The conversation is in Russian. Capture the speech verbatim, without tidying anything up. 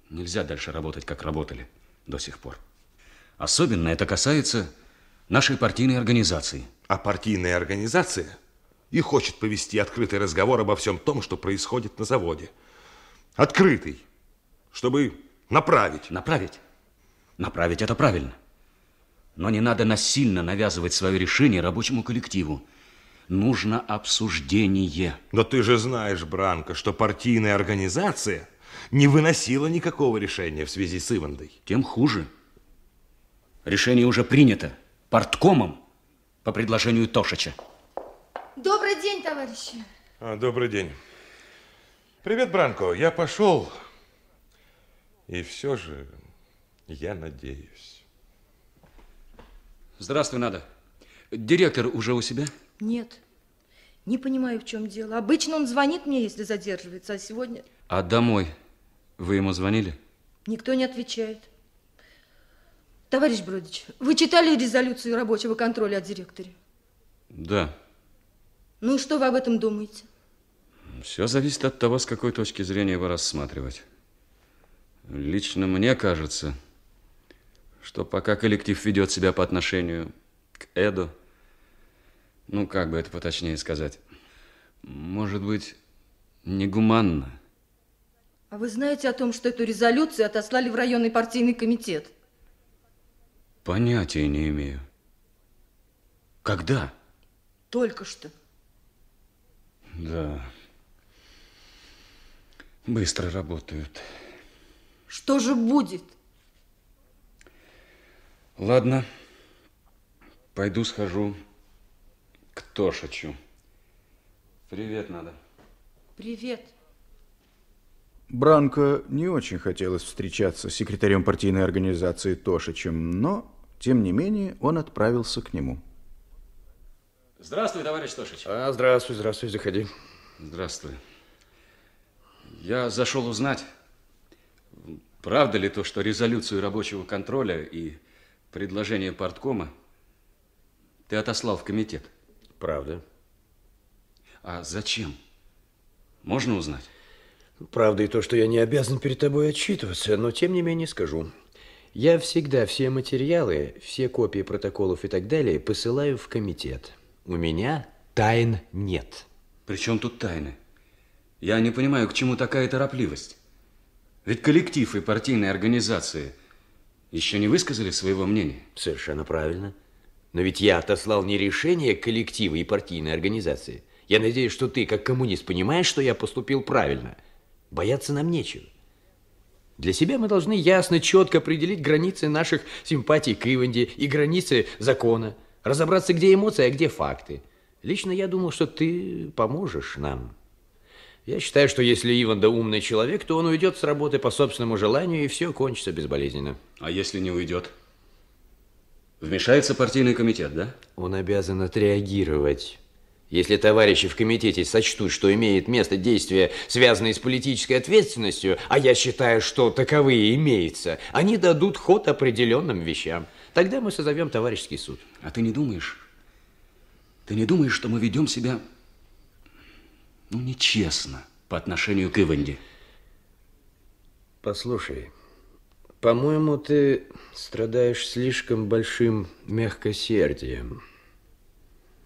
Нельзя дальше работать, как работали до сих пор. Особенно это касается нашей партийной организации. А партийная организация и хочет повести открытый разговор обо всем том, что происходит на заводе. Открытый, чтобы направить. Направить? Направить это правильно. Но не надо насильно навязывать свое решение рабочему коллективу. Нужно обсуждение. Но ты же знаешь, Бранко, что партийная организация не выносила никакого решения в связи с Ивандой. Тем хуже. Решение уже принято парткомом по предложению Тошича. Добрый день, товарищи. А, добрый день. Привет, Бранко. Я пошел. И все же я надеюсь. Здравствуй, Нада. Директор уже у себя? Нет. Не понимаю, в чем дело. Обычно он звонит мне, если задерживается, а сегодня... А домой вы ему звонили? Никто не отвечает. Товарищ Бродич, вы читали резолюцию рабочего контроля о директоре? Да. Ну, что вы об этом думаете? Все зависит от того, с какой точки зрения его рассматривать. Лично мне кажется, что пока коллектив ведет себя по отношению к Эду, ну, как бы это поточнее сказать, может быть, негуманно. А вы знаете о том, что эту резолюцию отослали в районный партийный комитет? Понятия не имею. Когда? Только что. Да. Быстро работают. Что же будет? Ладно. Пойду схожу к Тошичу. Привет, Нада. Привет. Бранко не очень хотелось встречаться с секретарем партийной организации Тошичем, но, тем не менее, он отправился к нему. Здравствуй, товарищ Тошич. А, здравствуй, здравствуй, заходи. Здравствуй. Я зашел узнать, правда ли то, что резолюцию рабочего контроля и предложение парткома ты отослал в комитет? Правда. А зачем? Можно узнать? Правда и то, что я не обязан перед тобой отчитываться, но тем не менее скажу. Я всегда все материалы, все копии протоколов и так далее посылаю в комитет. У меня тайн нет. При чем тут тайны? Я не понимаю, к чему такая торопливость. Ведь коллектив и партийные организации еще не высказали своего мнения. Совершенно правильно. Но ведь я отослал не решение коллектива и партийной организации. Я надеюсь, что ты, как коммунист, понимаешь, что я поступил правильно. Бояться нам нечего. Для себя мы должны ясно, четко определить границы наших симпатий к Иванде и границы закона. Разобраться, где эмоции, а где факты. Лично я думал, что ты поможешь нам. Я считаю, что если Иванда умный человек, то он уйдет с работы по собственному желанию, и все кончится безболезненно. А если не уйдет? Вмешается партийный комитет, да? Он обязан отреагировать. Если товарищи в комитете сочтут, что имеет место действия, связанные с политической ответственностью, а я считаю, что таковые имеются, они дадут ход определенным вещам. Тогда мы созовем товарищеский суд. А ты не думаешь, ты не думаешь, что мы ведем себя, ну, нечестно по отношению к Иванде? Послушай, по-моему, ты страдаешь слишком большим мягкосердием.